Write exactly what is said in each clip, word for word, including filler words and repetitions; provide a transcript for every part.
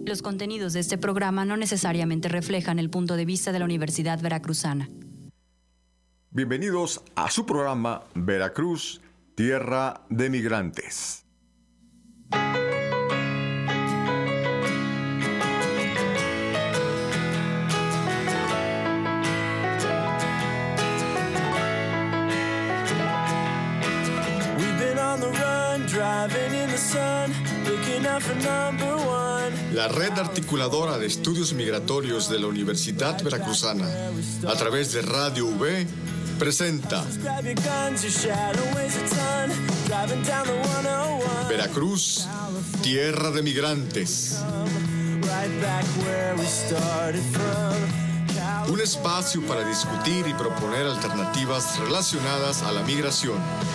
Los contenidos de este programa no necesariamente reflejan el punto de vista de la Universidad Veracruzana. Bienvenidos a su programa Veracruz, Tierra de Migrantes. La red articuladora de estudios migratorios de la Universidad Veracruzana, a través de Radio V, presenta Veracruz, Tierra de Migrantes. Un espacio para discutir y proponer alternativas relacionadas a la migración.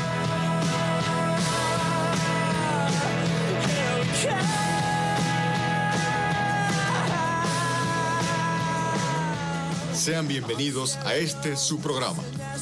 Sean bienvenidos a este su programa.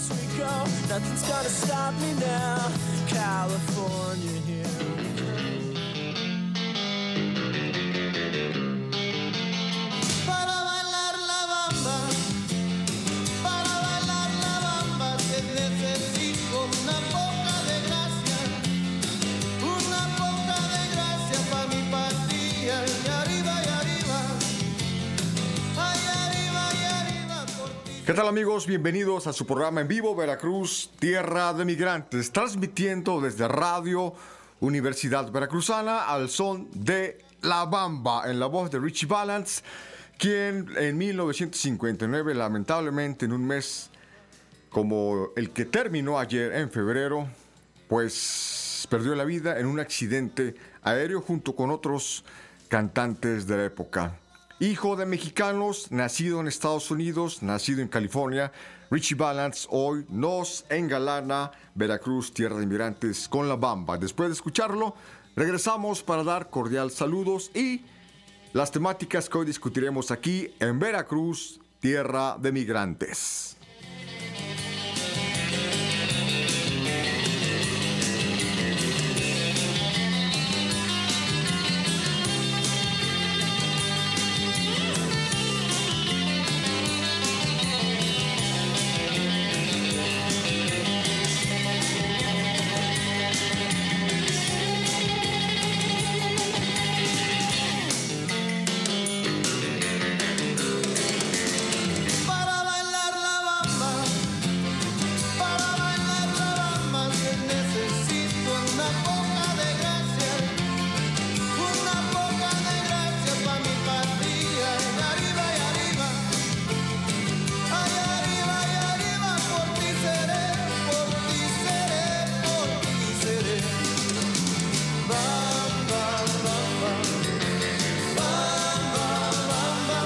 Para bailar la bamba, para bailar la bamba se necesita una poca de gracia, una poca de gracia para mi patria, y arriba y arriba, ay arriba y arriba por ti. ¿Qué tal, amigos? Bienvenidos a su programa en vivo Veracruz, Tierra de Migrantes, transmitiendo desde Radio Universidad Veracruzana al son de La Bamba, en la voz de Richie Valens, quien en mil novecientos cincuenta y nueve, lamentablemente en un mes como el que terminó ayer en febrero, pues perdió la vida en un accidente aéreo junto con otros cantantes de la época. Hijo de mexicanos, nacido en Estados Unidos, nacido en California, Richie Valens hoy nos engalana Veracruz, Tierra de Inmigrantes, con La Bamba. Después de escucharlo, regresamos para dar cordial saludos y las temáticas que hoy discutiremos aquí en Veracruz, Tierra de Migrantes. Para bailar la bamba, para bailar la bamba se necesita una poca de gracia, una poca de gracia para mi patria, y arriba y arriba, ay arriba y arriba, por ti seré, por ti seré, por ti seré. Bamba, bamba, bamba, bamba.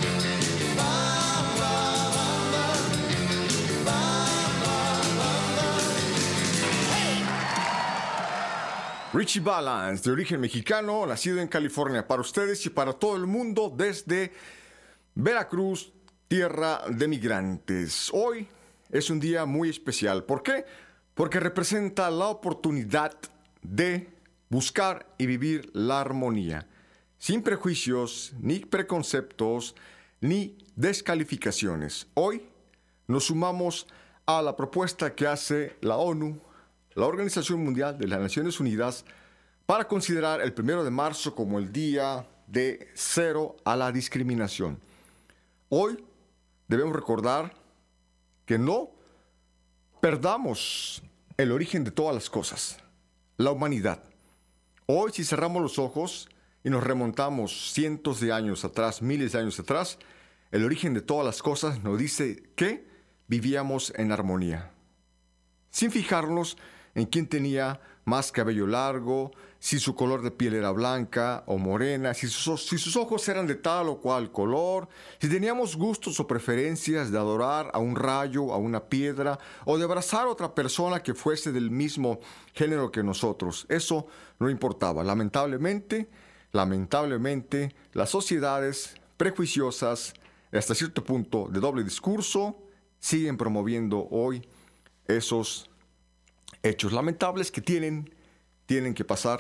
Richie Valens, de origen mexicano, nacido en California, para ustedes y para todo el mundo desde Veracruz, Tierra de Migrantes. Hoy es un día muy especial. ¿Por qué? Porque representa la oportunidad de buscar y vivir la armonía, sin prejuicios, ni preconceptos, ni descalificaciones. Hoy nos sumamos a la propuesta que hace la ONU, la Organización Mundial de las Naciones Unidas, para considerar el primero de marzo como el día de cero a la discriminación. Hoy debemos recordar que no perdamos el origen de todas las cosas, la humanidad. Hoy, si cerramos los ojos y nos remontamos cientos de años atrás, miles de años atrás, el origen de todas las cosas nos dice que vivíamos en armonía, sin fijarnos en quién tenía más cabello largo, si su color de piel era blanca o morena, si sus, si sus ojos eran de tal o cual color, si teníamos gustos o preferencias de adorar a un rayo, a una piedra, o de abrazar a otra persona que fuese del mismo género que nosotros. Eso no importaba. Lamentablemente, lamentablemente, las sociedades prejuiciosas, hasta cierto punto de doble discurso, siguen promoviendo hoy esos hechos lamentables que tienen, tienen que pasar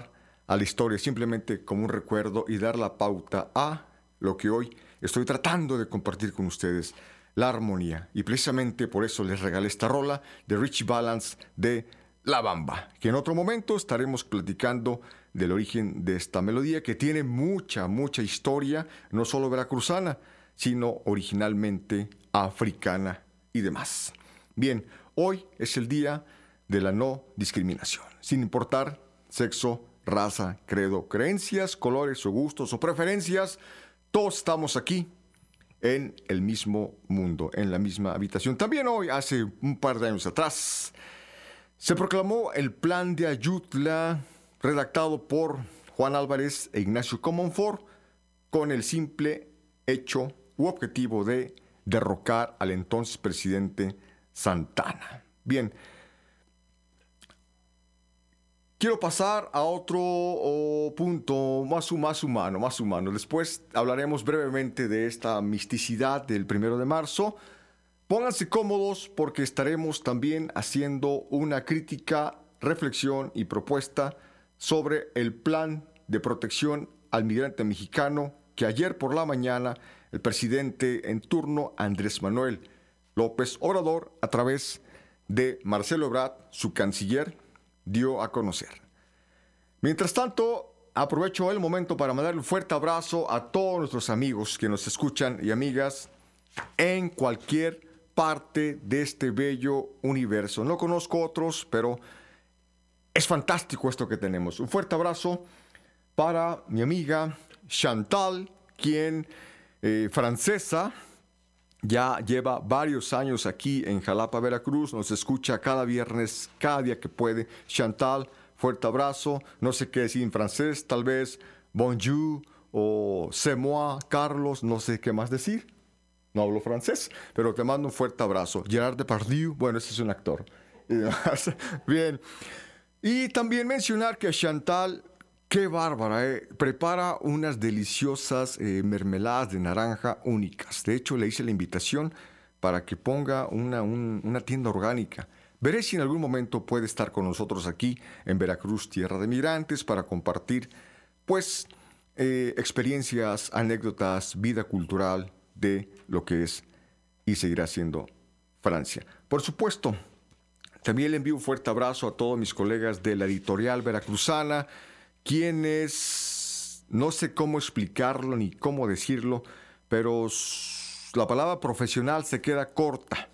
a la historia, simplemente como un recuerdo y dar la pauta a lo que hoy estoy tratando de compartir con ustedes, la armonía. Y precisamente por eso les regalé esta rola de Richie Valens de La Bamba, que en otro momento estaremos platicando del origen de esta melodía que tiene mucha, mucha historia, no solo veracruzana, sino originalmente africana y demás. Bien, hoy es el día de la no discriminación, sin importar sexo, raza, credo, creencias, colores o gustos o preferencias, todos estamos aquí en el mismo mundo, en la misma habitación. También hoy, hace un par de años atrás, se proclamó el Plan de Ayutla, redactado por Juan Álvarez e Ignacio Comonfort, con el simple hecho u objetivo de derrocar al entonces presidente Santana. Bien, quiero pasar a otro oh, punto más, más humano, más humano. Después hablaremos brevemente de esta misticidad del primero de marzo. Pónganse cómodos porque estaremos también haciendo una crítica, reflexión y propuesta sobre el plan de protección al migrante mexicano que ayer por la mañana el presidente en turno, Andrés Manuel López Obrador, a través de Marcelo Ebrard, su canciller, dio a conocer. Mientras tanto, aprovecho el momento para mandar un fuerte abrazo a todos nuestros amigos que nos escuchan y amigas en cualquier parte de este bello universo. No conozco otros, pero es fantástico esto que tenemos. Un fuerte abrazo para mi amiga Chantal, quien, eh, francesa, ya lleva varios años aquí en Jalapa, Veracruz. Nos escucha cada viernes, cada día que puede. Chantal, fuerte abrazo. No sé qué decir en francés, tal vez bonjour o c'est moi, Carlos, no sé qué más decir. No hablo francés, pero te mando un fuerte abrazo. Gerard Depardieu, bueno, ese es un actor. Bien. Y también mencionar que Chantal, qué bárbara, eh, prepara unas deliciosas eh, mermeladas de naranja únicas. De hecho, le hice la invitación para que ponga una, un, una tienda orgánica. Veré si en algún momento puede estar con nosotros aquí en Veracruz, tierra de migrantes, para compartir, pues, eh, experiencias, anécdotas, vida cultural de lo que es y seguirá siendo Francia. Por supuesto, también le envío un fuerte abrazo a todos mis colegas de la editorial veracruzana, quienes, no sé cómo explicarlo ni cómo decirlo, pero la palabra profesional se queda corta.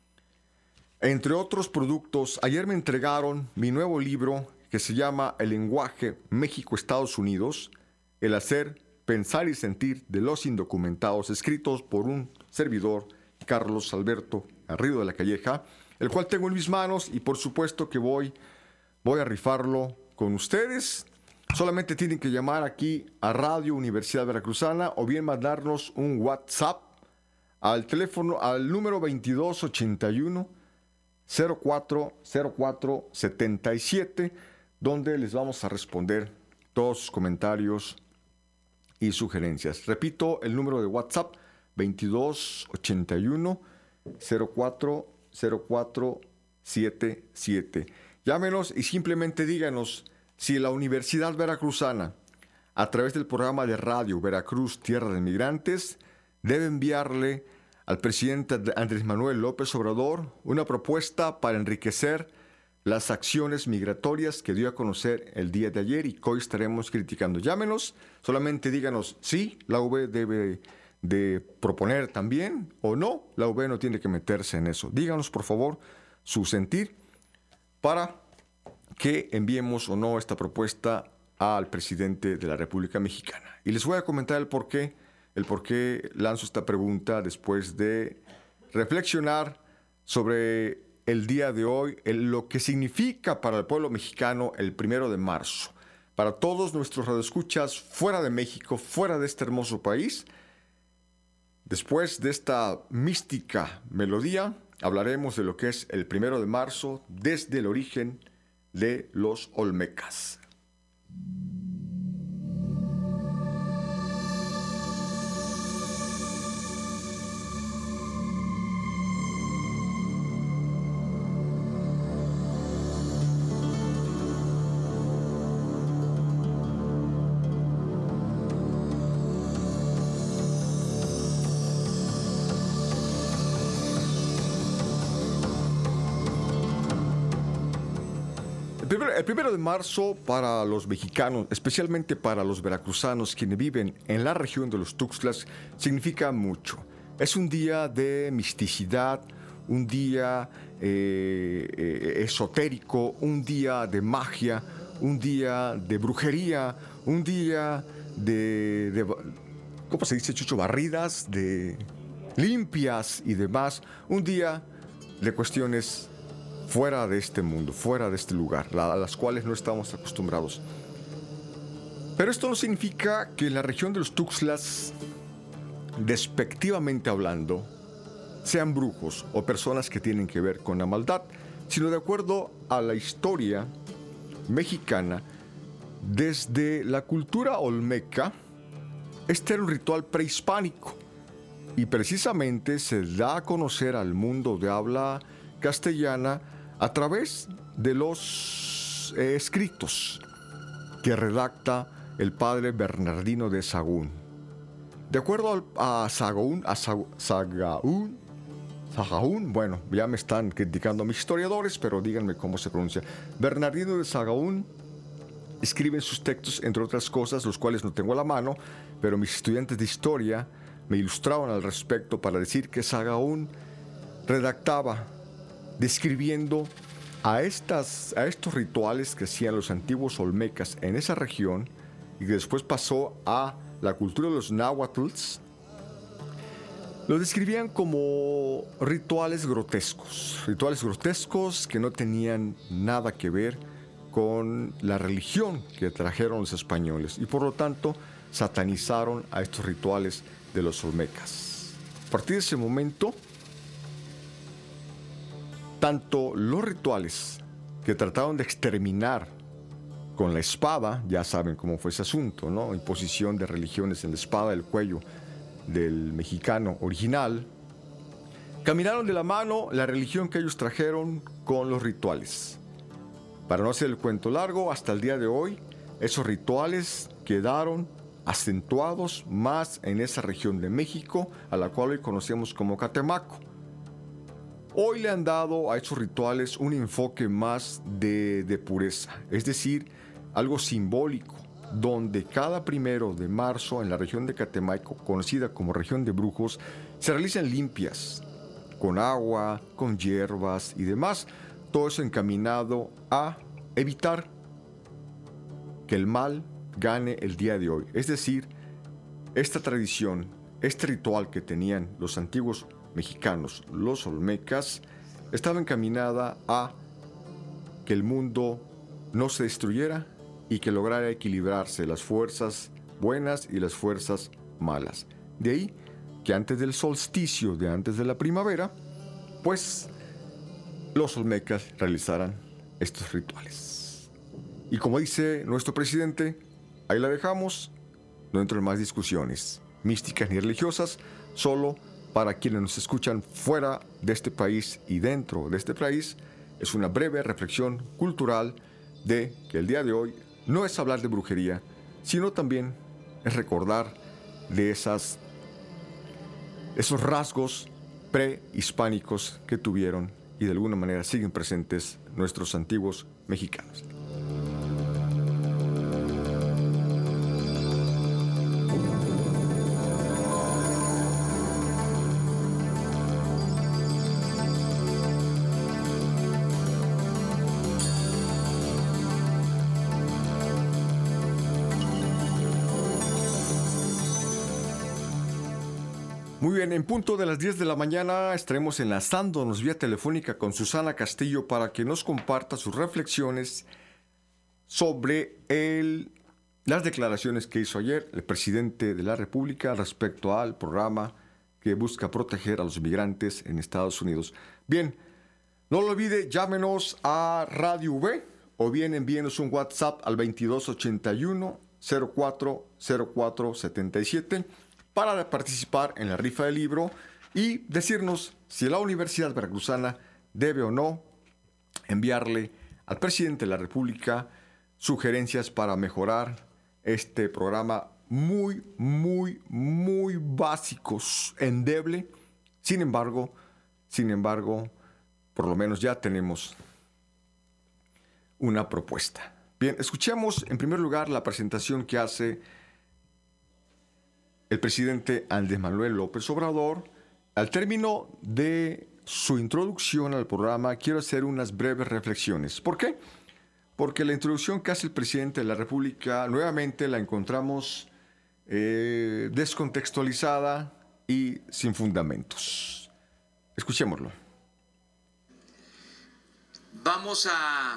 Entre otros productos, ayer me entregaron mi nuevo libro que se llama El lenguaje México-Estados Unidos, el hacer, pensar y sentir de los indocumentados, escritos por un servidor, Carlos Alberto Garrido de la Calleja, el cual tengo en mis manos y por supuesto que voy, voy a rifarlo con ustedes. Solamente tienen que llamar aquí a Radio Universidad Veracruzana o bien mandarnos un WhatsApp al teléfono, al número veintidós ochenta y uno cero cuatro cero cuatro setenta y siete, donde les vamos a responder todos sus comentarios y sugerencias. Repito, el número de WhatsApp, veintidós ochenta y uno cero cuatro cero cuatro setenta y siete. Llámenos y simplemente díganos si la Universidad Veracruzana, a través del programa de radio Veracruz, Tierra de Migrantes, debe enviarle al presidente Andrés Manuel López Obrador una propuesta para enriquecer las acciones migratorias que dio a conocer el día de ayer y que hoy estaremos criticando. Llámenos, solamente díganos sí, la U B debe de proponer también o no, la U B no tiene que meterse en eso. Díganos, por favor, su sentir para que enviemos o no esta propuesta al presidente de la República Mexicana. Y les voy a comentar el por qué, el por qué lanzo esta pregunta después de reflexionar sobre el día de hoy, el, lo que significa para el pueblo mexicano el primero de marzo. Para todos nuestros radioescuchas fuera de México, fuera de este hermoso país, después de esta mística melodía, hablaremos de lo que es el primero de marzo desde el origen de los olmecas. primero, el primero de marzo para los mexicanos, especialmente para los veracruzanos quienes viven en la región de los Tuxtlas, significa mucho. Es un día de misticidad, un día eh, eh, esotérico, un día de magia, un día de brujería, un día de, de ¿cómo se dice, Chucho? Barridas, de limpias y demás. Un día de cuestiones fuera de este mundo, fuera de este lugar, a las cuales no estamos acostumbrados. Pero esto no significa que en la región de los Tuxtlas, despectivamente hablando, sean brujos o personas que tienen que ver con la maldad, sino de acuerdo a la historia mexicana, desde la cultura olmeca, este era un ritual prehispánico y precisamente se da a conocer al mundo de habla castellana a través de los eh, escritos que redacta el padre Bernardino de Sahagún. De acuerdo al, a Sahagún, a Sahagún, Sahagún, bueno, ya me están criticando mis historiadores, pero díganme cómo se pronuncia. Bernardino de Sahagún escribe en sus textos, entre otras cosas, los cuales no tengo a la mano, pero mis estudiantes de historia me ilustraban al respecto para decir que Sahagún redactaba describiendo a, estas, a estos rituales que hacían los antiguos olmecas en esa región y que después pasó a la cultura de los náhuatls. Lo describían como rituales grotescos, rituales grotescos que no tenían nada que ver con la religión que trajeron los españoles y por lo tanto satanizaron a estos rituales de los olmecas. A partir de ese momento, tanto los rituales que trataron de exterminar con la espada, ya saben cómo fue ese asunto, ¿no? Imposición de religiones en la espada del cuello del mexicano original, caminaron de la mano la religión que ellos trajeron con los rituales. Para no hacer el cuento largo, hasta el día de hoy, esos rituales quedaron acentuados más en esa región de México, a la cual hoy conocemos como Catemaco. Hoy le han dado a esos rituales un enfoque más de, de pureza, es decir, algo simbólico, donde cada primero de marzo en la región de Catemaco, conocida como región de brujos, se realizan limpias con agua, con hierbas y demás, todo eso encaminado a evitar que el mal gane el día de hoy. Es decir, esta tradición, este ritual que tenían los antiguos mexicanos, los olmecas, estaba encaminada a que el mundo no se destruyera y que lograra equilibrarse las fuerzas buenas y las fuerzas malas. De ahí que antes del solsticio de antes de la primavera, pues los olmecas realizaran estos rituales. Y como dice nuestro presidente, ahí la dejamos, no entro en más discusiones místicas ni religiosas, solo para quienes nos escuchan fuera de este país y dentro de este país, es una breve reflexión cultural de que el día de hoy no es hablar de brujería, sino también es recordar de esas, esos rasgos prehispánicos que tuvieron y de alguna manera siguen presentes nuestros antiguos mexicanos. Muy bien, en punto de las diez de la mañana estaremos enlazándonos vía telefónica con Susana Castillo para que nos comparta sus reflexiones sobre el, las declaraciones que hizo ayer el presidente de la República respecto al programa que busca proteger a los migrantes en Estados Unidos. Bien, no lo olvide, llámenos a Radio V o bien envíenos un WhatsApp al veintidós ochenta y uno cero cuatro cero cuatro setenta y siete para participar en la rifa del libro y decirnos si la Universidad Veracruzana debe o no enviarle al presidente de la República sugerencias para mejorar este programa muy, muy, muy básicos, endeble. Sin embargo, sin embargo, por lo menos ya tenemos una propuesta. Bien, escuchemos en primer lugar la presentación que hace el presidente Andrés Manuel López Obrador. Al término de su introducción al programa, quiero hacer unas breves reflexiones. ¿Por qué? Porque la introducción que hace el presidente de la República nuevamente la encontramos eh, descontextualizada y sin fundamentos. Escuchémoslo. Vamos a,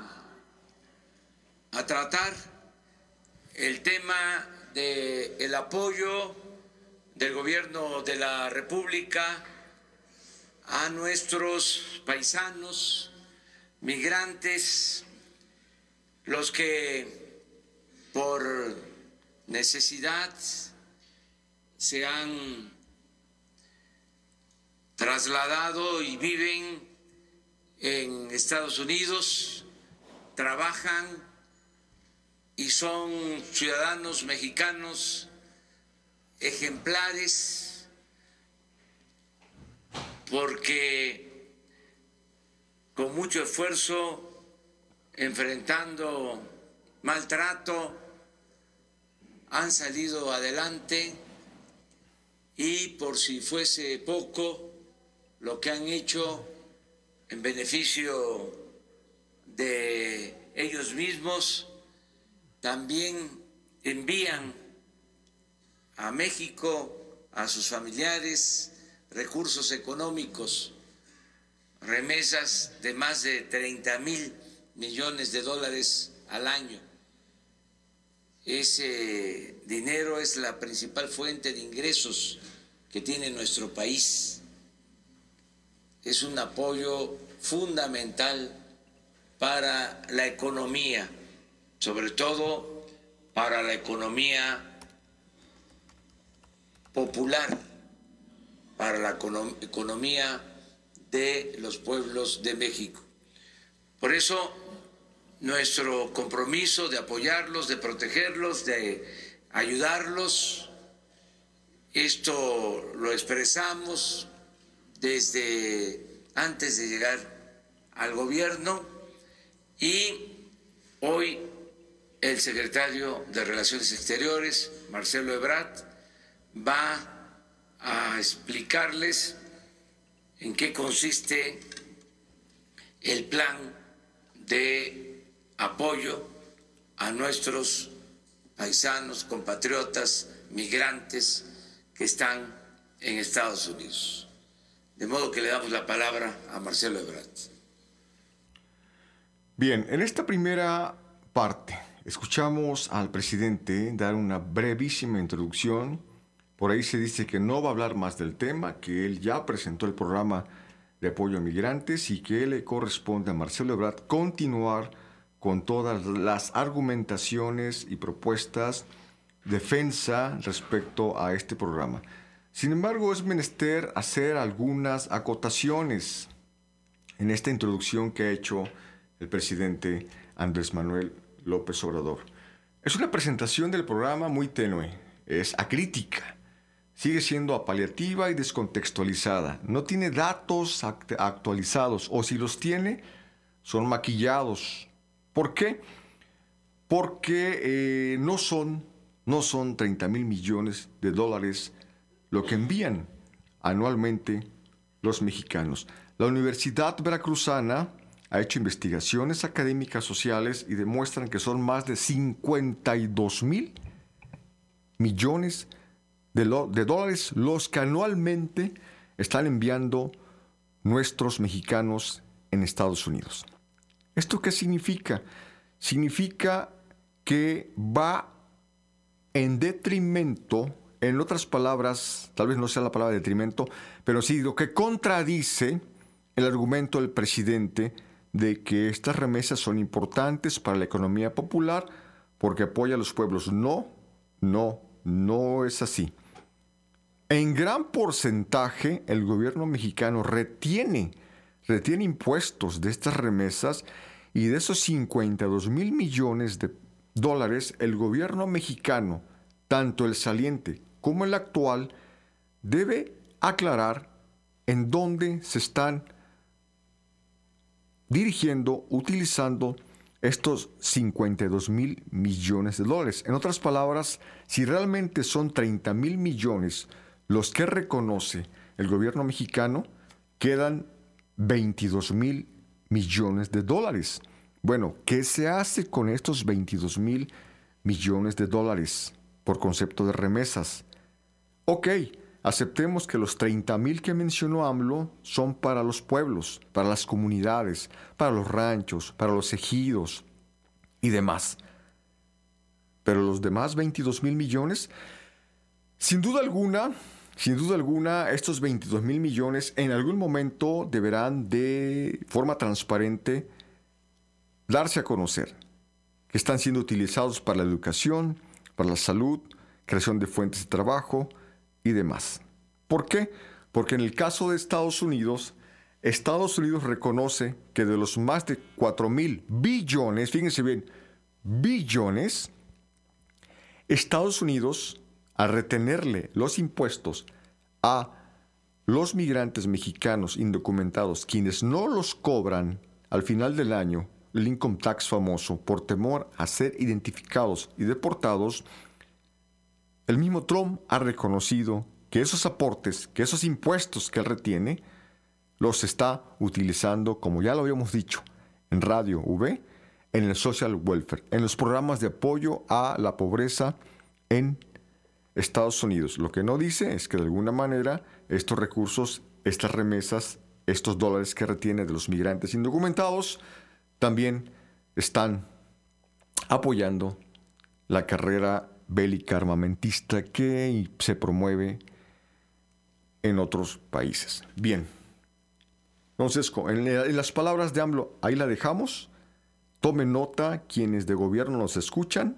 a tratar el tema del apoyo del gobierno de la República a nuestros paisanos migrantes, los que por necesidad se han trasladado y viven en Estados Unidos, trabajan y son ciudadanos mexicanos ejemplares, porque con mucho esfuerzo, enfrentando maltrato, han salido adelante, y por si fuese poco, lo que han hecho en beneficio de ellos mismos, también envían a México, a sus familiares, recursos económicos, remesas de más de treinta mil millones de dólares al año. Ese dinero es la principal fuente de ingresos que tiene nuestro país. Es un apoyo fundamental para la economía, sobre todo para la economía popular, para la economía de los pueblos de México. Por eso, nuestro compromiso de apoyarlos, de protegerlos, de ayudarlos, esto lo expresamos desde antes de llegar al gobierno, y hoy el secretario de Relaciones Exteriores, Marcelo Ebrard, va a explicarles en qué consiste el plan de apoyo a nuestros paisanos, compatriotas, migrantes que están en Estados Unidos. De modo que le damos la palabra a Marcelo Ebrard. Bien, en esta primera parte escuchamos al presidente dar una brevísima introducción. Por ahí se dice que no va a hablar más del tema, que él ya presentó el programa de apoyo a migrantes y que le corresponde a Marcelo Ebrard continuar con todas las argumentaciones y propuestas, defensa respecto a este programa. Sin embargo, es menester hacer algunas acotaciones en esta introducción que ha hecho el presidente Andrés Manuel López Obrador. Es una presentación del programa muy tenue, es acrítica, sigue siendo apaliativa y descontextualizada, no tiene datos act- actualizados, o si los tiene, son maquillados. ¿Por qué? Porque eh, no son, no son treinta mil millones de dólares lo que envían anualmente los mexicanos. La Universidad Veracruzana ha hecho investigaciones académicas sociales y demuestran que son más de cincuenta y dos mil millones de, lo, de dólares los que anualmente están enviando nuestros mexicanos en Estados Unidos. ¿Esto qué significa? Significa que va en detrimento, en otras palabras, tal vez no sea la palabra detrimento, pero sí lo que contradice el argumento del presidente de que estas remesas son importantes para la economía popular porque apoya a los pueblos. No, no, no es así. En gran porcentaje, el gobierno mexicano retiene, retiene impuestos de estas remesas, y de esos cincuenta y dos mil millones de dólares, el gobierno mexicano, tanto el saliente como el actual, debe aclarar en dónde se están dirigiendo, utilizando estos cincuenta y dos mil millones de dólares. En otras palabras, si realmente son treinta mil millones los que reconoce el gobierno mexicano, quedan veintidós mil millones de dólares. Bueno, ¿qué se hace con estos veintidós mil millones de dólares por concepto de remesas? Ok, aceptemos que los treinta mil que mencionó AMLO son para los pueblos, para las comunidades, para los ranchos, para los ejidos y demás. Pero los demás veintidós mil millones, sin duda alguna, sin duda alguna, estos veintidós mil millones en algún momento deberán de forma transparente darse a conocer que están siendo utilizados para la educación, para la salud, creación de fuentes de trabajo y demás. ¿Por qué? Porque en el caso de Estados Unidos, Estados Unidos reconoce que de los más de cuatro mil billones, fíjense bien, billones, Estados Unidos, al retenerle los impuestos a los migrantes mexicanos indocumentados, quienes no los cobran al final del año, el income tax famoso, por temor a ser identificados y deportados, el mismo Trump ha reconocido que esos aportes, que esos impuestos que él retiene, los está utilizando, como ya lo habíamos dicho, en Radio V, en el social welfare, en los programas de apoyo a la pobreza en Estados Unidos. Lo que no dice es que de alguna manera estos recursos, estas remesas, estos dólares que retiene de los migrantes indocumentados, también están apoyando la carrera bélica armamentista que se promueve en otros países. Bien, entonces en, en las palabras de AMLO, ahí la dejamos. Tomen nota quienes de gobierno nos escuchan.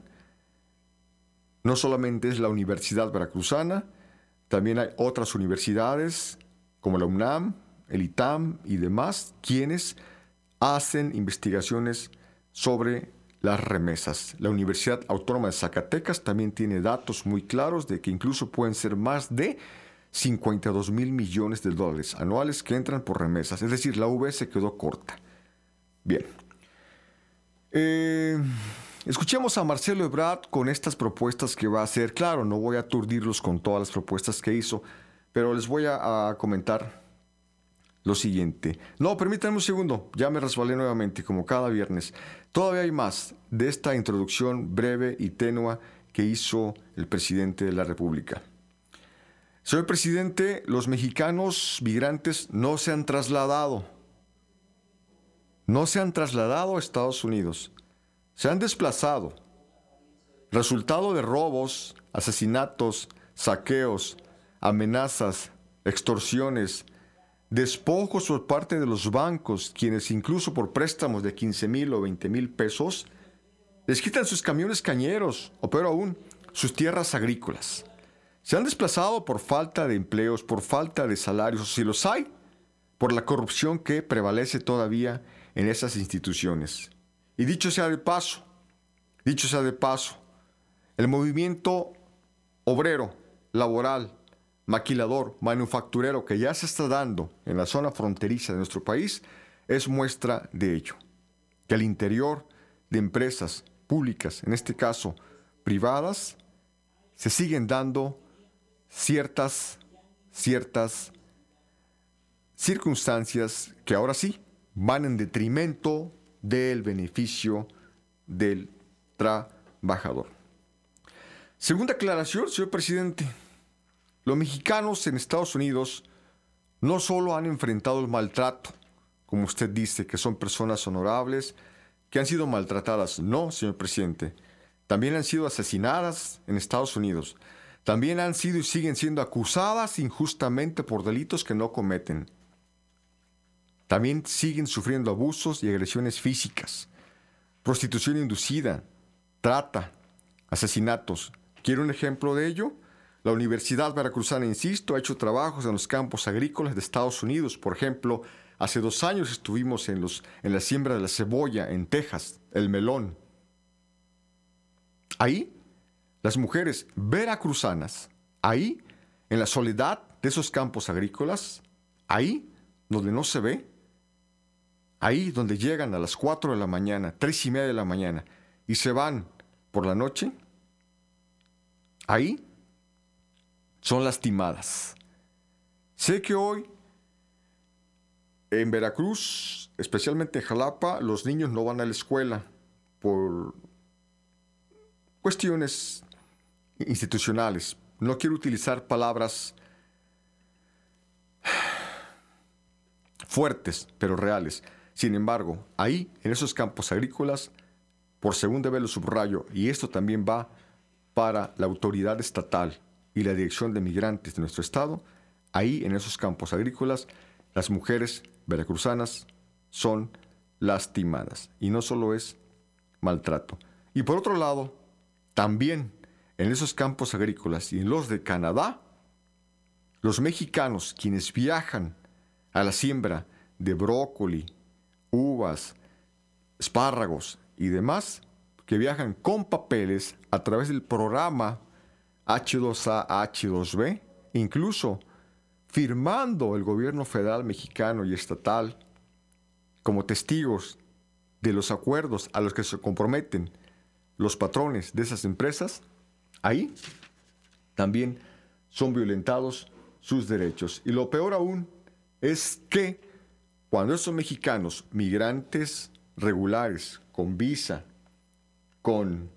No solamente es la Universidad Veracruzana, también hay otras universidades como la UNAM, el ITAM y demás, quienes hacen investigaciones sobre las remesas. La Universidad Autónoma de Zacatecas también tiene datos muy claros de que incluso pueden ser más de cincuenta y dos mil millones de dólares anuales que entran por remesas. Es decir, la U V se quedó corta. Bien. Eh, escuchemos a Marcelo Ebrard con estas propuestas que va a hacer. Claro, no voy a aturdirlos con todas las propuestas que hizo, pero les voy a, a comentar lo siguiente. No, permítanme un segundo, ya me resbalé nuevamente, como cada viernes. Todavía hay más de esta introducción breve y tenua que hizo el presidente de la República. Señor presidente, los mexicanos migrantes no se han trasladado. No se han trasladado a Estados Unidos. Se han desplazado. Resultado de robos, asesinatos, saqueos, amenazas, extorsiones, despojos por parte de los bancos, quienes incluso por préstamos de quince mil o veinte mil pesos, les quitan sus camiones cañeros, o peor aún, sus tierras agrícolas. Se han desplazado por falta de empleos, por falta de salarios, o si los hay, por la corrupción que prevalece todavía en esas instituciones. Y dicho sea de paso, dicho sea de paso, el movimiento obrero, laboral, maquilador, manufacturero que ya se está dando en la zona fronteriza de nuestro país es muestra de ello. Que al interior de empresas públicas, en este caso privadas, se siguen dando ciertas, ciertas circunstancias que ahora sí van en detrimento del beneficio del trabajador. Segunda aclaración, señor presidente. Los mexicanos en Estados Unidos no solo han enfrentado el maltrato, como usted dice, que son personas honorables, que han sido maltratadas. No, señor presidente. También han sido asesinadas en Estados Unidos. También han sido y siguen siendo acusadas injustamente por delitos que no cometen. También siguen sufriendo abusos y agresiones físicas, prostitución inducida, trata, asesinatos. ¿Quiere un ejemplo de ello? La Universidad Veracruzana, insisto, ha hecho trabajos en los campos agrícolas de Estados Unidos. Por ejemplo, hace dos años estuvimos en, los, en la siembra de la cebolla en Texas, el melón. Ahí, las mujeres veracruzanas, ahí, en la soledad de esos campos agrícolas, ahí, donde no se ve, ahí donde llegan a las cuatro de la mañana, tres y media de la mañana, y se van por la noche, ahí son lastimadas. Sé que hoy en Veracruz, especialmente en Jalapa, los niños no van a la escuela por cuestiones institucionales. No quiero utilizar palabras fuertes, pero reales. Sin embargo, ahí, en esos campos agrícolas, por segunda vez lo subrayo, y esto también va para la autoridad estatal y la Dirección de Migrantes de nuestro estado, ahí, en esos campos agrícolas, las mujeres veracruzanas son lastimadas. Y no solo es maltrato. Y por otro lado, también en esos campos agrícolas y en los de Canadá, los mexicanos quienes viajan a la siembra de brócoli, uvas, espárragos y demás, que viajan con papeles a través del programa hache dos a hache dos be, incluso firmando el gobierno federal mexicano y estatal como testigos de los acuerdos a los que se comprometen los patrones de esas empresas, ahí también son violentados sus derechos. Y lo peor aún es que cuando esos mexicanos, migrantes regulares, con visa, con,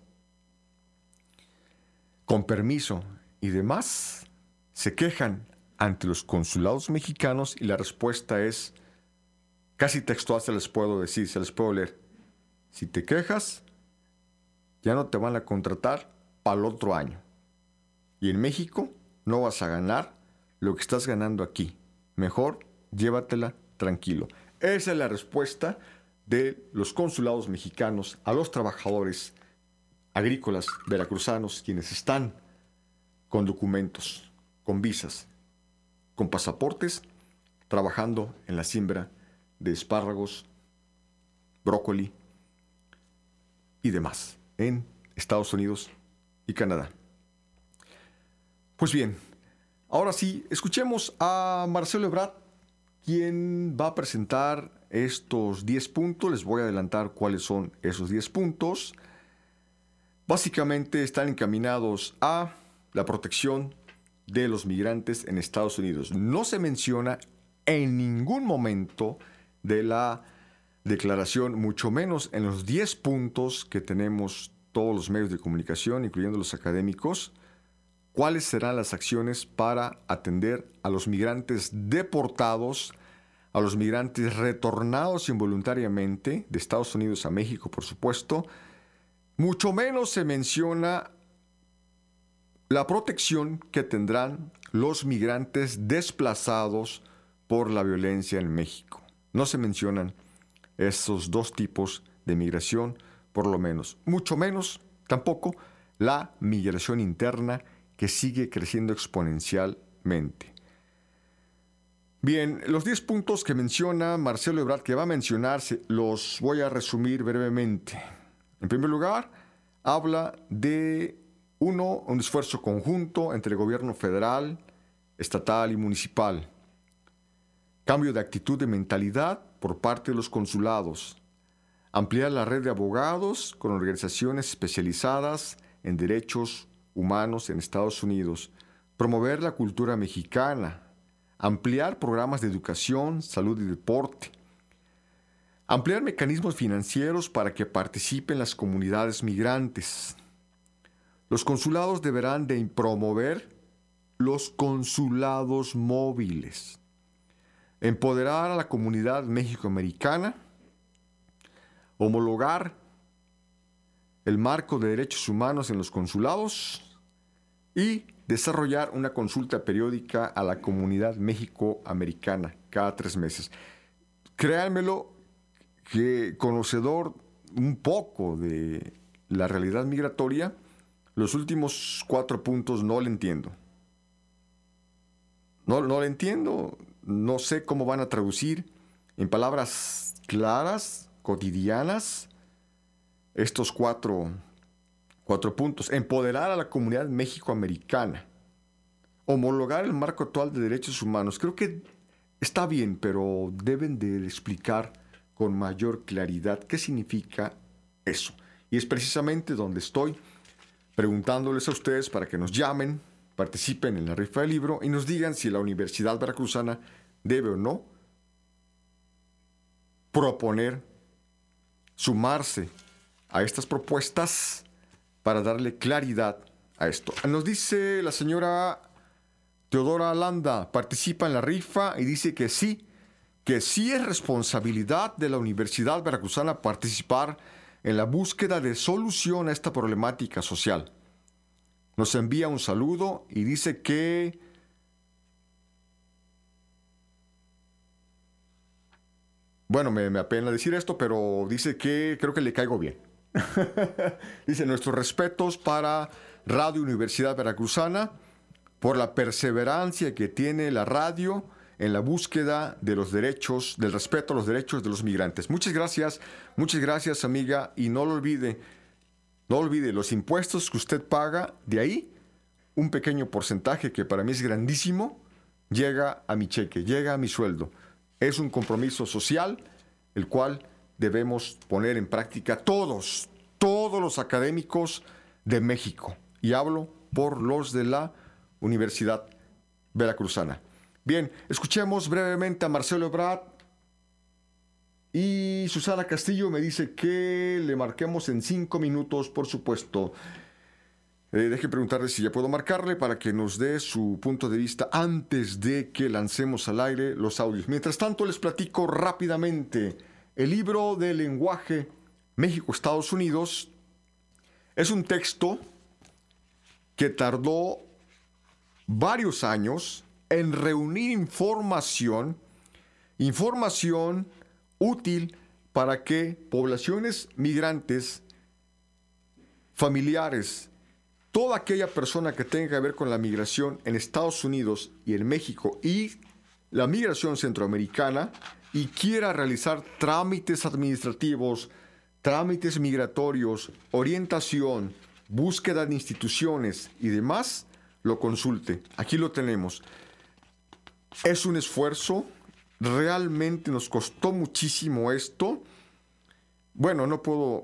con permiso y demás, se quejan ante los consulados mexicanos y la respuesta es, casi textual se les puedo decir, se les puedo leer, si te quejas, ya no te van a contratar para el otro año. Y en México no vas a ganar lo que estás ganando aquí. Mejor llévatela tranquilo. Esa es la respuesta de los consulados mexicanos a los trabajadores agrícolas veracruzanos quienes están con documentos, con visas, con pasaportes, trabajando en la siembra de espárragos, brócoli y demás en Estados Unidos y Canadá. Pues bien, ahora sí, escuchemos a Marcelo Ebrard, quien va a presentar estos diez puntos. Les voy a adelantar cuáles son esos diez puntos. Básicamente están encaminados a la protección de los migrantes en Estados Unidos. No se menciona en ningún momento de la declaración, mucho menos en los diez puntos que tenemos todos los medios de comunicación, incluyendo los académicos, cuáles serán las acciones para atender a los migrantes deportados, a los migrantes retornados involuntariamente de Estados Unidos a México, por supuesto. Mucho menos se menciona la protección que tendrán los migrantes desplazados por la violencia en México. No se mencionan esos dos tipos de migración, por lo menos. Mucho menos, tampoco, la migración interna que sigue creciendo exponencialmente. Bien, los diez puntos que menciona Marcelo Ebrard, que va a mencionarse, los voy a resumir brevemente. En primer lugar, habla de, uno, un esfuerzo conjunto entre el gobierno federal, estatal y municipal. Cambio de actitud de mentalidad por parte de los consulados. Ampliar la red de abogados con organizaciones especializadas en derechos humanos en Estados Unidos. Promover la cultura mexicana. Ampliar programas de educación, salud y deporte. Ampliar mecanismos financieros para que participen las comunidades migrantes. Los consulados deberán de promover los consulados móviles. Empoderar a la comunidad mexicoamericana. Homologar el marco de derechos humanos en los consulados y desarrollar una consulta periódica a la comunidad mexicoamericana cada tres meses. Créanmelo, que conocedor un poco de la realidad migratoria, los últimos cuatro puntos no le entiendo. No, no le entiendo, no sé cómo van a traducir en palabras claras, cotidianas, estos cuatro, cuatro puntos. Empoderar a la comunidad mexicoamericana. Homologar el marco actual de derechos humanos. Creo que está bien, pero deben de explicar con mayor claridad qué significa eso. Y es precisamente donde estoy preguntándoles a ustedes para que nos llamen, participen en la rifa del libro y nos digan si la Universidad Veracruzana debe o no proponer sumarse a estas propuestas para darle claridad a esto. Nos dice la señora Teodora Landa, participa en la rifa y dice que sí, que sí es responsabilidad de la Universidad Veracruzana participar en la búsqueda de solución a esta problemática social. Nos envía un saludo y dice que bueno, me, me apena decir esto, pero dice que creo que le caigo bien. Dice, nuestros respetos para Radio Universidad Veracruzana por la perseverancia que tiene la radio en la búsqueda de los derechos, del respeto a los derechos de los migrantes. Muchas gracias, muchas gracias, amiga, y no lo olvide, no olvide, los impuestos que usted paga, de ahí un pequeño porcentaje que para mí es grandísimo, llega a mi cheque, llega a mi sueldo. Es un compromiso social, el cual debemos poner en práctica todos, todos los académicos de México. Y hablo por los de la Universidad Veracruzana. Bien, escuchemos brevemente a Marcelo Ebrard. Y Susana Castillo me dice que le marquemos en cinco minutos, por supuesto. Eh, deje preguntarle si ya puedo marcarle para que nos dé su punto de vista antes de que lancemos al aire los audios. Mientras tanto, les platico rápidamente. El libro de lenguaje México-Estados Unidos es un texto que tardó varios años en reunir información, información útil para que poblaciones migrantes, familiares, toda aquella persona que tenga que ver con la migración en Estados Unidos y en México y la migración centroamericana y quiera realizar trámites administrativos, trámites migratorios, orientación, búsqueda de instituciones y demás, lo consulte. Aquí lo tenemos. Es un esfuerzo, realmente nos costó muchísimo esto. Bueno, no puedo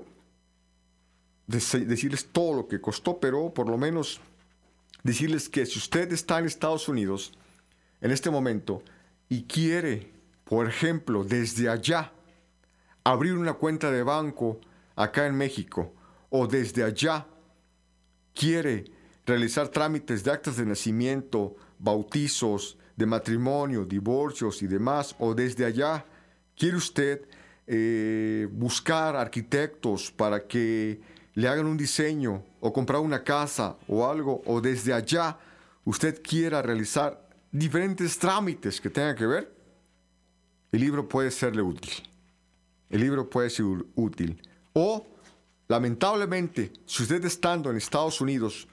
decirles todo lo que costó, pero por lo menos decirles que si usted está en Estados Unidos en este momento y quiere, por ejemplo, desde allá abrir una cuenta de banco acá en México, o desde allá quiere realizar trámites de actas de nacimiento, bautizos, de matrimonio, divorcios y demás, o desde allá quiere usted eh, buscar arquitectos para que le hagan un diseño o comprar una casa o algo, o desde allá usted quiera realizar diferentes trámites que tengan que ver, el libro puede serle útil. El libro puede ser útil. O, lamentablemente, si usted estando en Estados Unidos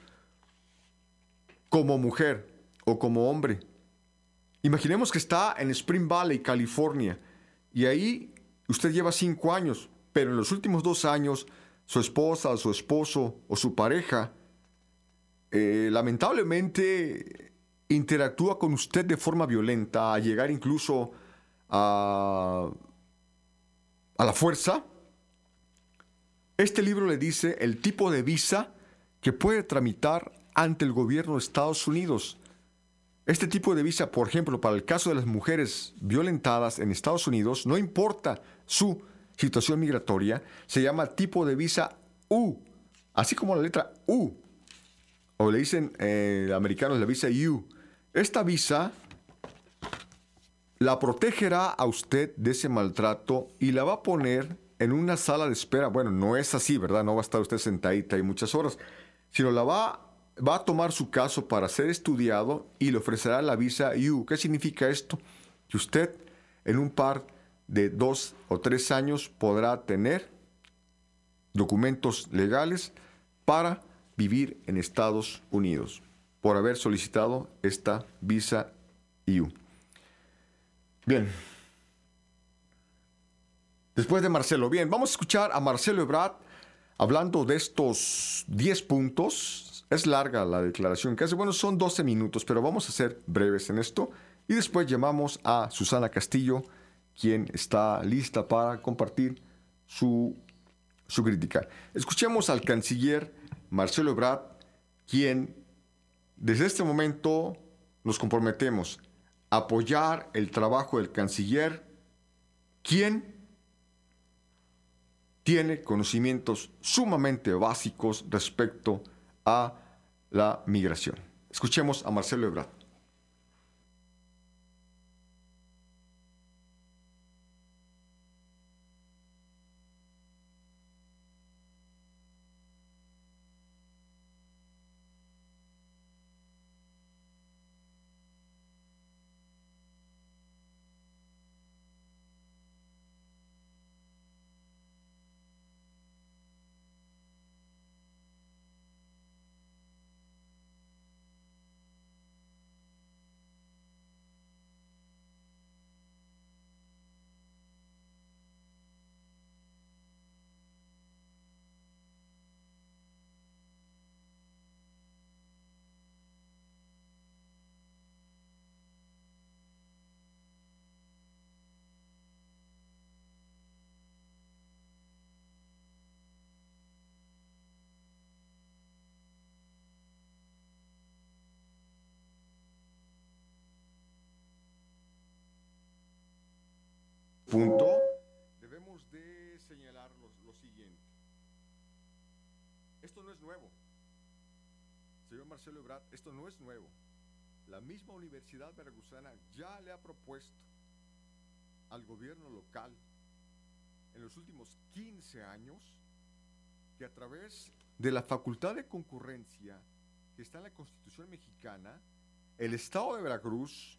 como mujer o como hombre, imaginemos que está en Spring Valley, California, y ahí usted lleva cinco años, pero en los últimos dos años su esposa, su esposo o su pareja eh, lamentablemente interactúa con usted de forma violenta, a llegar incluso a, a la fuerza. Este libro le dice el tipo de visa que puede tramitar ante el gobierno de Estados Unidos. Este tipo de visa, por ejemplo, para el caso de las mujeres violentadas en Estados Unidos, no importa su situación migratoria, se llama tipo de visa U, así como la letra U, o le dicen eh, americanos la visa U. Esta visa la protegerá a usted de ese maltrato y la va a poner en una sala de espera. Bueno, no es así, ¿verdad? No va a estar usted sentadita ahí muchas horas, sino la va, va a tomar su caso para ser estudiado y le ofrecerá la visa U. ¿Qué significa esto? Que usted en un par de dos o tres años podrá tener documentos legales para vivir en Estados Unidos por haber solicitado esta visa U. Bien. Después de Marcelo, bien, vamos a escuchar a Marcelo Ebrard hablando de estos diez puntos. Es larga la declaración que hace, bueno, son doce minutos, pero vamos a ser breves en esto. Y después llamamos a Susana Castillo quien está lista para compartir su, su crítica. Escuchemos al canciller Marcelo Ebrard, quien desde este momento nos comprometemos a apoyar el trabajo del canciller, quien tiene conocimientos sumamente básicos respecto a la migración. Escuchemos a Marcelo Ebrard. Punto, debemos de señalar lo, lo siguiente. Esto no es nuevo. Señor Marcelo Ebrard, esto no es nuevo. La misma Universidad Veracruzana ya le ha propuesto al gobierno local en los últimos quince años que a través de la facultad de concurrencia que está en la Constitución mexicana, el Estado de Veracruz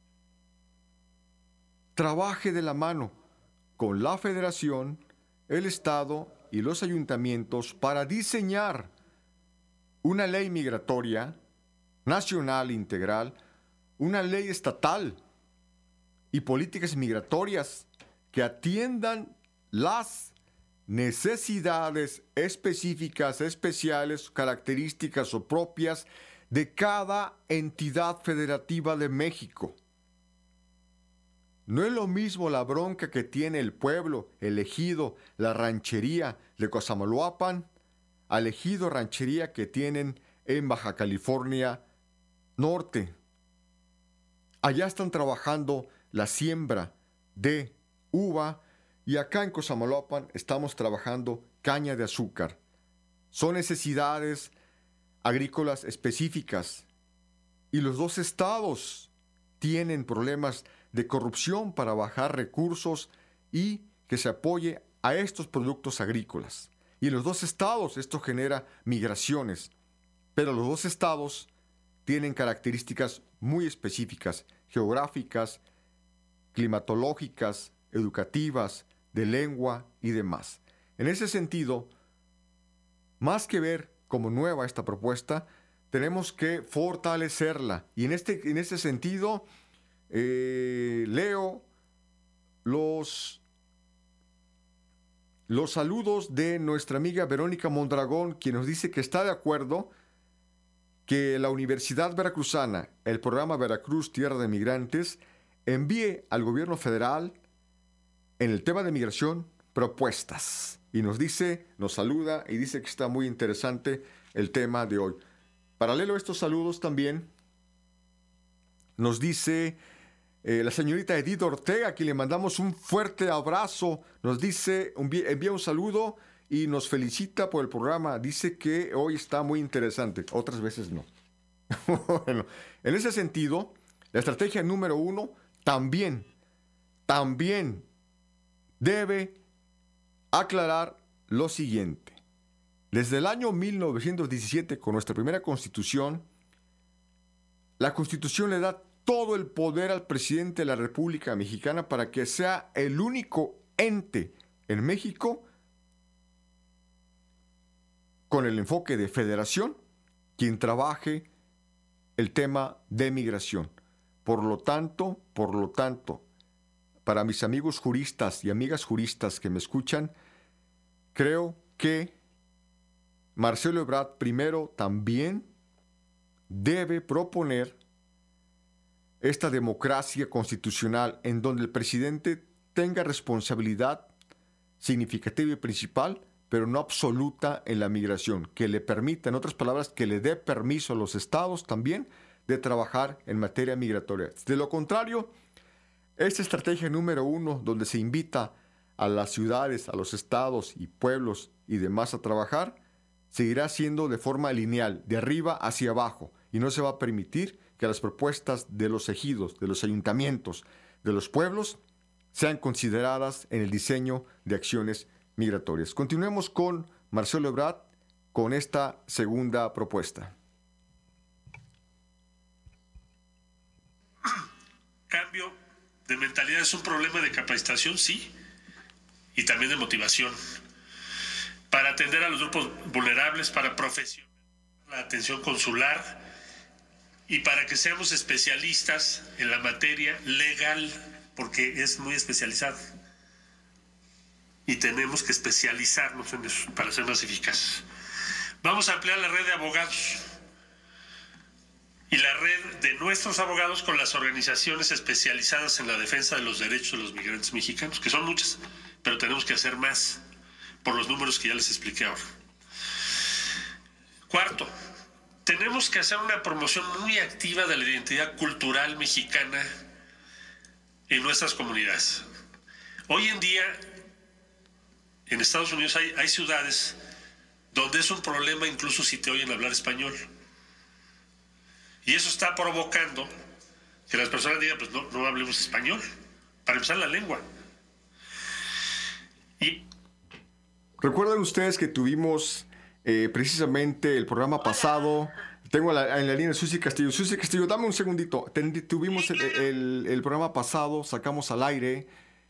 trabaje de la mano con la Federación, el Estado y los ayuntamientos para diseñar una ley migratoria nacional integral, una ley estatal y políticas migratorias que atiendan las necesidades específicas, especiales, características o propias de cada entidad federativa de México. No es lo mismo la bronca que tiene el pueblo, el ejido, la ranchería de Cosamaloapan, al ejido ranchería que tienen en Baja California Norte. Allá están trabajando la siembra de uva y acá en Cosamaloapan estamos trabajando caña de azúcar. Son necesidades agrícolas específicas y los dos estados tienen problemas de corrupción para bajar recursos y que se apoye a estos productos agrícolas. Y en los dos estados esto genera migraciones, pero los dos estados tienen características muy específicas, geográficas, climatológicas, educativas, de lengua y demás. En ese sentido, más que ver como nueva esta propuesta, tenemos que fortalecerla. Y en este, en ese sentido, Eh, leo los, los saludos de nuestra amiga Verónica Mondragón, quien nos dice que está de acuerdo que la Universidad Veracruzana, el programa Veracruz Tierra de Migrantes, envíe al gobierno federal en el tema de migración propuestas. Y nos dice, nos saluda y dice que está muy interesante el tema de hoy. Paralelo a estos saludos también nos dice Eh, la señorita Edith Ortega, a quien le mandamos un fuerte abrazo, nos dice, envía un saludo y nos felicita por el programa. Dice que hoy está muy interesante, otras veces no. Bueno, en ese sentido, la estrategia número uno también, también debe aclarar lo siguiente. Desde el año mil novecientos diecisiete, con nuestra primera constitución, la constitución le da todo el poder al presidente de la República Mexicana para que sea el único ente en México con el enfoque de federación quien trabaje el tema de migración. Por lo tanto, por lo tanto, para mis amigos juristas y amigas juristas que me escuchan, creo que Marcelo Ebrard primero también debe proponer esta democracia constitucional en donde el presidente tenga responsabilidad significativa y principal, pero no absoluta en la migración, que le permita, en otras palabras, que le dé permiso a los estados también de trabajar en materia migratoria. De lo contrario, esta estrategia número uno, donde se invita a las ciudades, a los estados y pueblos y demás a trabajar, seguirá siendo de forma lineal, de arriba hacia abajo, y no se va a permitir que las propuestas de los ejidos, de los ayuntamientos, de los pueblos, sean consideradas en el diseño de acciones migratorias. Continuemos con Marcelo Ebrard con esta segunda propuesta. Cambio de mentalidad es un problema de capacitación, sí, y también de motivación. Para atender a los grupos vulnerables, para profesionalizar la atención consular y para que seamos especialistas en la materia legal, porque es muy especializado. Y tenemos que especializarnos en eso para ser más eficaces. Vamos a ampliar la red de abogados y la red de nuestros abogados con las organizaciones especializadas en la defensa de los derechos de los migrantes mexicanos, que son muchas, pero tenemos que hacer más por los números que ya les expliqué ahora. Cuarto, tenemos que hacer una promoción muy activa de la identidad cultural mexicana en nuestras comunidades. Hoy en día, en Estados Unidos hay, hay ciudades donde es un problema incluso si te oyen hablar español. Y eso está provocando que las personas digan, pues no, no hablemos español, para empezar la lengua. Y recuerden ustedes que tuvimos eh, precisamente el programa pasado. Tengo la, en la línea Susi Castillo. Susi Castillo, dame un segundito. Ten, tuvimos el, el, el programa pasado, sacamos al aire,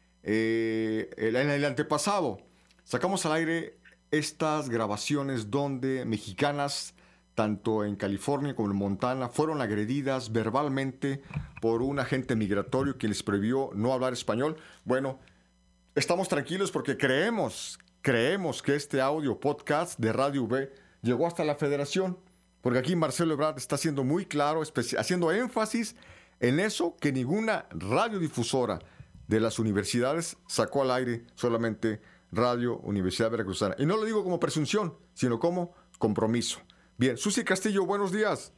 eh, el, en el antepasado, sacamos al aire estas grabaciones donde mexicanas, tanto en California como en Montana, fueron agredidas verbalmente por un agente migratorio que les prohibió no hablar español. Bueno, estamos tranquilos porque creemos, creemos que este audio podcast de Radio V llegó hasta la Federación, porque aquí Marcelo Ebrard está siendo muy claro, haciendo énfasis en eso que ninguna radiodifusora de las universidades sacó al aire, solamente Radio Universidad Veracruzana. Y no lo digo como presunción, sino como compromiso. Bien, Susi Castillo, buenos días.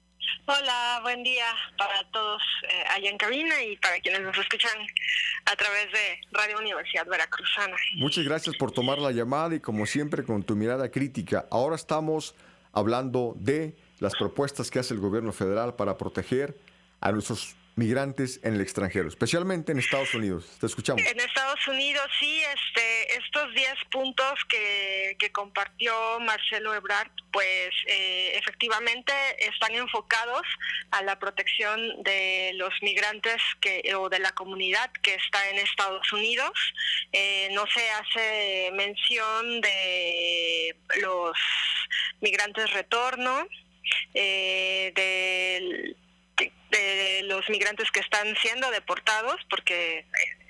Hola, buen día para todos eh, allá en cabina y para quienes nos escuchan a través de Radio Universidad Veracruzana. Muchas gracias por tomar la llamada y como siempre con tu mirada crítica. Ahora estamos hablando de las propuestas que hace el gobierno federal para proteger a nuestros migrantes en el extranjero, especialmente en Estados Unidos. Te escuchamos. En Estados Unidos, sí, este, estos diez puntos que, que compartió Marcelo Ebrard, pues eh, efectivamente están enfocados a la protección de los migrantes que o de la comunidad que está en Estados Unidos. Eh, no se hace mención de los migrantes retorno, eh, del de los migrantes que están siendo deportados, porque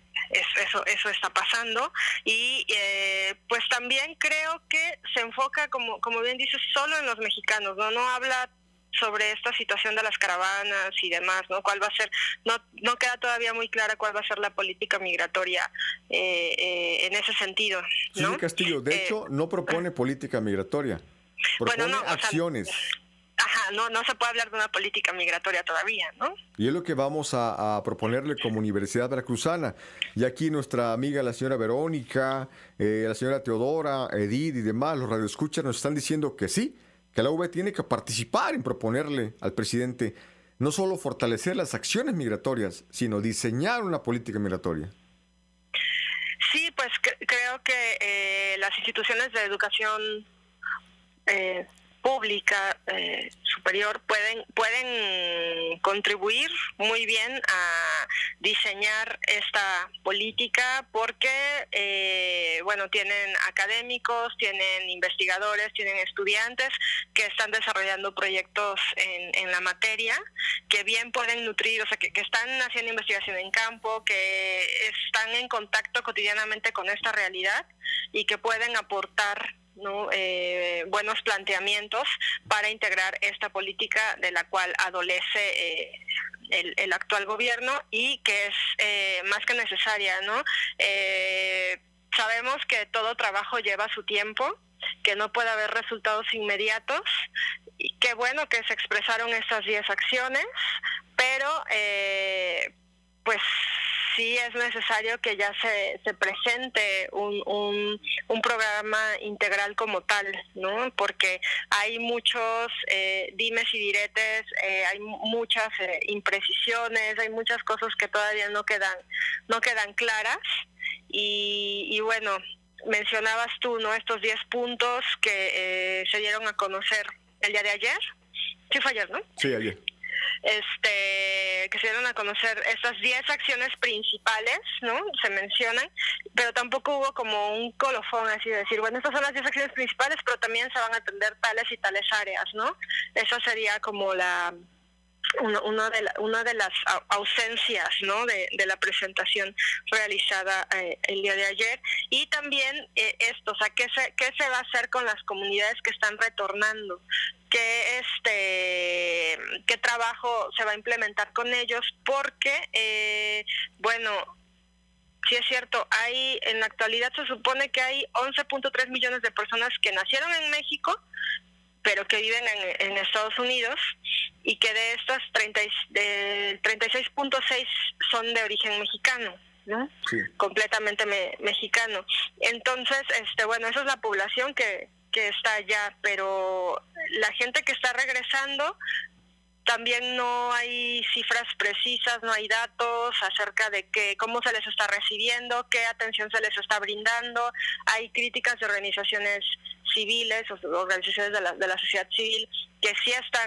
eso eso está pasando, y eh, pues también creo que se enfoca, como como bien dices, solo en los mexicanos, no no habla sobre esta situación de las caravanas y demás, ¿no? ¿Cuál va a ser? No no queda todavía muy clara cuál va a ser la política migratoria eh, eh, en ese sentido, ¿no? Susi Castillo, de eh, hecho, no propone política migratoria, propone bueno, no, acciones. O sea, Ajá, no, no se puede hablar de una política migratoria todavía, ¿no? Y es lo que vamos a, a proponerle como Universidad Veracruzana. Y aquí nuestra amiga, la señora Verónica, eh, la señora Teodora, Edith y demás, los radioescuchas nos están diciendo que sí, que la U V tiene que participar en proponerle al presidente no solo fortalecer las acciones migratorias, sino diseñar una política migratoria. Sí, pues cre- creo que eh, las instituciones de educación eh, pública eh, superior pueden pueden contribuir muy bien a diseñar esta política porque eh, bueno, tienen académicos, tienen investigadores, tienen estudiantes que están desarrollando proyectos en, en la materia, que bien pueden nutrir, o sea, que, que están haciendo investigación en campo, que están en contacto cotidianamente con esta realidad y que pueden aportar, ¿no? Eh, buenos planteamientos para integrar esta política de la cual adolece eh, el, el actual gobierno y que es eh, más que necesaria, ¿no? Eh, sabemos que todo trabajo lleva su tiempo, que no puede haber resultados inmediatos, y qué bueno que se expresaron estas diez acciones, pero eh, pues sí es necesario que ya se, se presente un, un, un programa integral como tal, ¿no? Porque hay muchos eh, dimes y diretes, eh, hay muchas eh, imprecisiones, hay muchas cosas que todavía no quedan, no quedan claras, y, y bueno, mencionabas tú, ¿no? Estos diez puntos que eh, se dieron a conocer el día de ayer. Sí fue ayer, ¿no? Sí, ayer. Este, que se dieron a conocer estas diez acciones principales, ¿no? Se mencionan, pero tampoco hubo como un colofón así de decir, bueno, estas son las diez acciones principales, pero también se van a atender tales y tales áreas, ¿no? Esa sería como la una, una, de, la, una de las ausencias, ¿no? de, de la presentación realizada eh, el día de ayer. Y también eh, esto, o sea, ¿qué se, qué se va a hacer con las comunidades que están retornando? ¿Qué, este, qué trabajo se va a implementar con ellos? Porque, eh, bueno, sí es cierto, hay en la actualidad se supone que hay once punto tres millones de personas que nacieron en México, pero que viven en, en Estados Unidos, y que de estas treinta, de treinta y seis punto seis son de origen mexicano, ¿no? Sí. Completamente me, mexicano. Entonces, este, bueno, esa es la población que, que está allá, pero la gente que está regresando, también no hay cifras precisas, no hay datos acerca de que, cómo se les está recibiendo, qué atención se les está brindando. Hay críticas de organizaciones civiles, o organizaciones de la, de la sociedad civil, que sí están,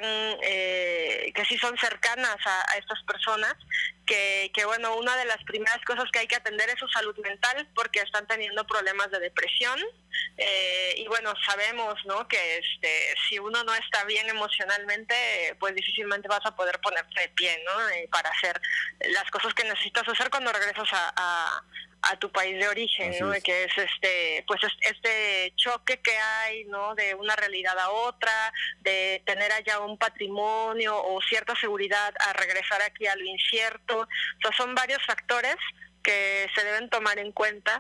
eh, que sí son cercanas a, a estas personas, que, que bueno, una de las primeras cosas que hay que atender es su salud mental, porque están teniendo problemas de depresión, eh, y bueno, sabemos, ¿no?, que este, si uno no está bien emocionalmente, pues difícilmente vas a poder ponerte de pie, ¿no?, eh, para hacer las cosas que necesitas hacer cuando regresas a, a a tu país de origen, así ¿no? Es. Que es este, pues este choque que hay, ¿no? De una realidad a otra, de tener allá un patrimonio o cierta seguridad a regresar aquí a lo incierto. O sea, son varios factores que se deben tomar en cuenta,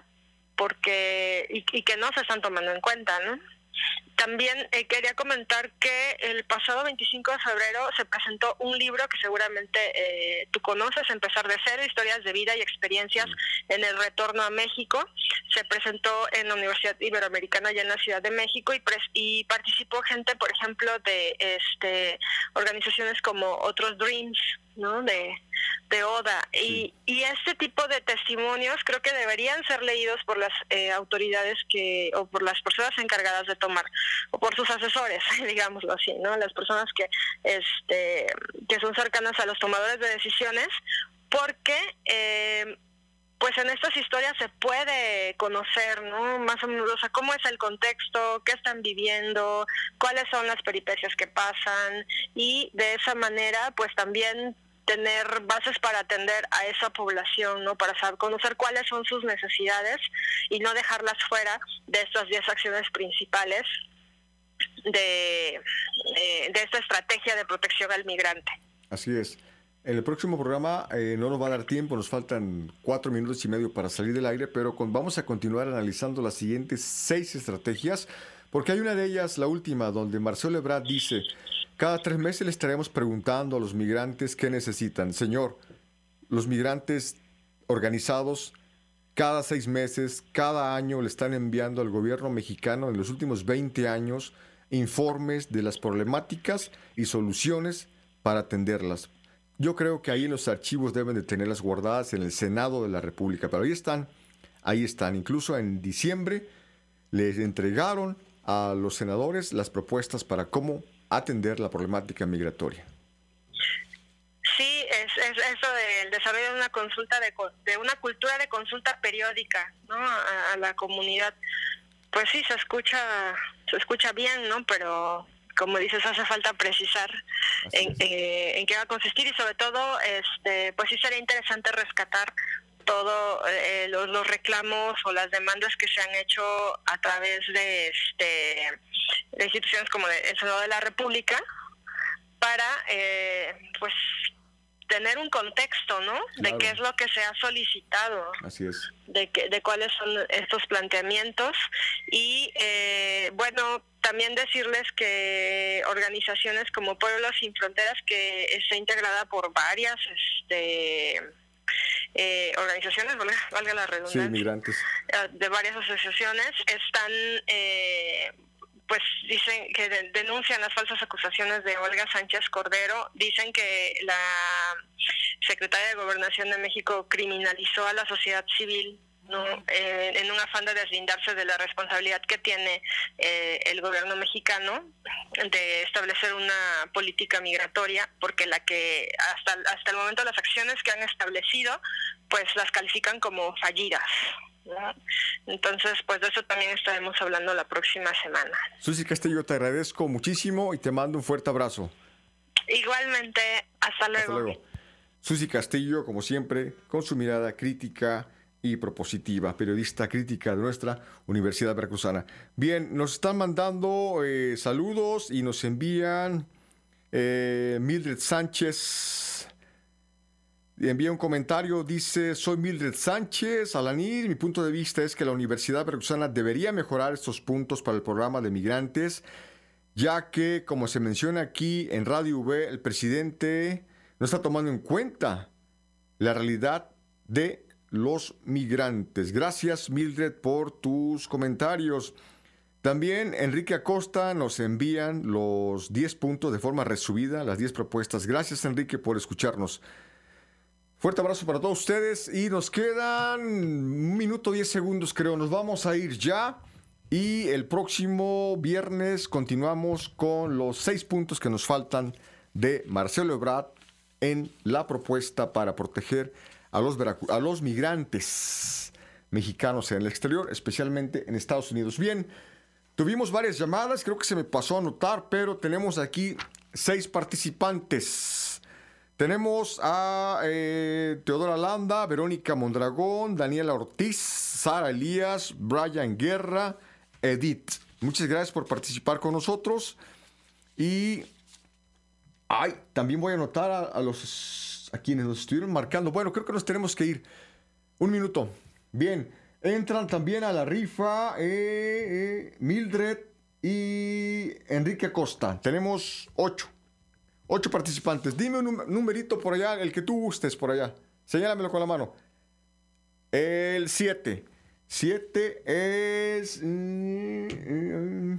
porque y, y que no se están tomando en cuenta, ¿no? También eh, quería comentar que el pasado veinticinco de febrero se presentó un libro que seguramente eh, tú conoces, Empezar de Cero, historias de vida y experiencias en el retorno a México. Se presentó en la Universidad Iberoamericana allá en la Ciudad de México, y, pres- y participó gente, por ejemplo, de este organizaciones como Otros Dreams, ¿no? de, de ODA, sí. y, y este tipo de testimonios creo que deberían ser leídos por las eh, autoridades que, o por las personas encargadas de tomar, o por sus asesores, digámoslo así, ¿no? Las personas que este que son cercanas a los tomadores de decisiones, porque eh, pues en estas historias se puede conocer, ¿no? Más o menos, o sea, cómo es el contexto, qué están viviendo, cuáles son las peripecias que pasan, y de esa manera pues también tener bases para atender a esa población, ¿no? Para saber, conocer cuáles son sus necesidades y no dejarlas fuera de estas diez acciones principales de, de, de esta estrategia de protección al migrante. Así es. En el próximo programa eh, no nos va a dar tiempo, nos faltan cuatro minutos y medio para salir del aire, pero con, vamos a continuar analizando las siguientes seis estrategias, porque hay una de ellas, la última, donde Marcelo Ebrard dice: cada tres meses le estaremos preguntando a los migrantes qué necesitan. Señor, los migrantes organizados cada seis meses, cada año le están enviando al gobierno mexicano en los últimos veinte años informes de las problemáticas y soluciones para atenderlas. Yo creo que ahí en los archivos deben de tenerlas guardadas en el Senado de la República, pero ahí están, ahí están. Incluso en diciembre les entregaron a los senadores las propuestas para cómo atender la problemática migratoria. Sí, es, es eso del desarrollo de una consulta de, de una cultura de consulta periódica, ¿no? A, a la comunidad. Pues sí, se escucha, se escucha bien, ¿no? Pero como dices, hace falta precisar en, eh, en qué va a consistir, y sobre todo, este, pues sí sería interesante rescatar todos eh, los, los reclamos o las demandas que se han hecho a través de, este, de instituciones como el Senado de la República, para eh, pues tener un contexto, ¿no? Claro. De qué es lo que se ha solicitado. Así es. De, que, de cuáles son estos planteamientos. Y eh, bueno, también decirles que organizaciones como Pueblos Sin Fronteras, que está integrada por varias este eh, organizaciones, valga, valga la redundancia, sí, migrantes, de varias asociaciones, están eh, pues dicen que de, denuncian las falsas acusaciones de Olga Sánchez Cordero. Dicen que la secretaria de Gobernación de México criminalizó a la sociedad civil, ¿no? Eh, en un afán de deslindarse de la responsabilidad que tiene eh, el gobierno mexicano de establecer una política migratoria, porque la que hasta hasta el momento las acciones que han establecido pues las califican como fallidas, ¿no? Entonces, pues de eso también estaremos hablando la próxima semana. Susi Castillo, te agradezco muchísimo y te mando un fuerte abrazo. Igualmente, hasta luego. Hasta luego. Susi Castillo, como siempre, con su mirada crítica y propositiva, periodista crítica de nuestra Universidad Veracruzana. Bien, nos están mandando eh, saludos y nos envían eh, Mildred Sánchez. Envía un comentario, dice: soy Mildred Sánchez Alanir, mi punto de vista es que la Universidad Veracruzana debería mejorar estos puntos para el programa de migrantes, ya que, como se menciona aquí en Radio V, el presidente no está tomando en cuenta la realidad de los migrantes. Gracias, Mildred, por tus comentarios. También Enrique Acosta nos envían los diez puntos de forma resumida, las diez propuestas. Gracias, Enrique, por escucharnos. Fuerte abrazo para todos ustedes y nos quedan un minuto diez segundos, creo. Nos vamos a ir ya y el próximo viernes continuamos con los seis puntos que nos faltan de Marcelo Ebrard en la propuesta para proteger a los, veracu- a los migrantes mexicanos en el exterior, especialmente en Estados Unidos. Bien, tuvimos varias llamadas, creo que se me pasó a anotar, pero tenemos aquí seis participantes. Tenemos a eh, Teodora Landa, Verónica Mondragón, Daniela Ortiz, Sara Elías, Brian Guerra, Edith. Muchas gracias por participar con nosotros. Y ay, también voy a anotar a, a, los, a quienes nos estuvieron marcando. Bueno, creo que nos tenemos que ir. Un minuto. Bien, entran también a la rifa eh, eh, Mildred y Enrique Acosta. Tenemos ocho. Ocho participantes. Dime un num- numerito por allá, el que tú gustes por allá. Señálamelo con la mano. El siete. Siete es... Mm, mm,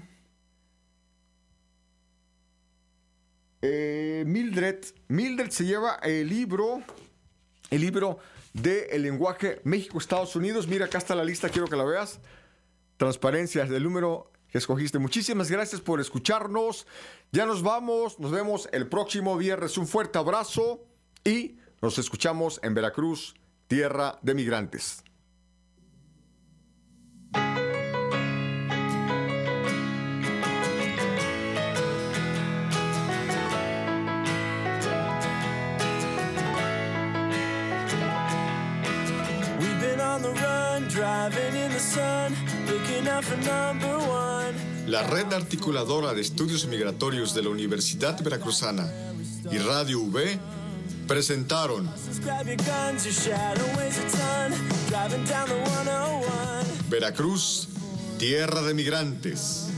eh, Mildred. Mildred se lleva el libro... El libro de El lenguaje México-Estados Unidos. Mira, acá está la lista, quiero que la veas. Transparencias del número que escogiste. Muchísimas gracias por escucharnos. Ya nos vamos, nos vemos el próximo viernes. Un fuerte abrazo y nos escuchamos en Veracruz, tierra de migrantes. We've been on the run, driving in the sun, looking out for number one. La Red Articuladora de Estudios Migratorios de la Universidad Veracruzana y Radio V presentaron Veracruz, tierra de migrantes.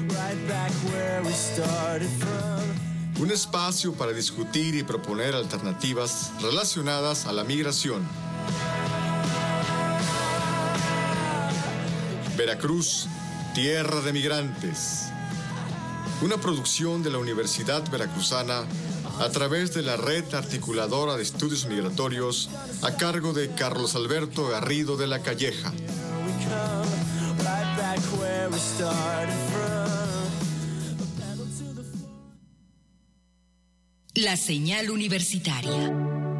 Un espacio para discutir y proponer alternativas relacionadas a la migración. Veracruz, tierra de migrantes. Una producción de la Universidad Veracruzana a través de la Red Articuladora de Estudios Migratorios a cargo de Carlos Alberto Garrido de la Calleja. La señal universitaria.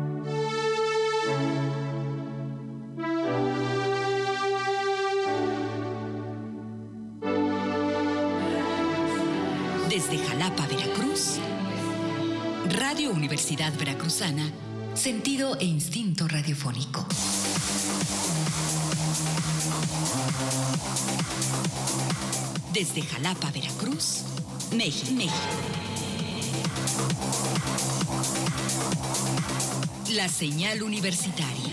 Desde Jalapa, Veracruz, Radio Universidad Veracruzana, sentido e instinto radiofónico. Desde Jalapa, Veracruz, México. México. La señal universitaria.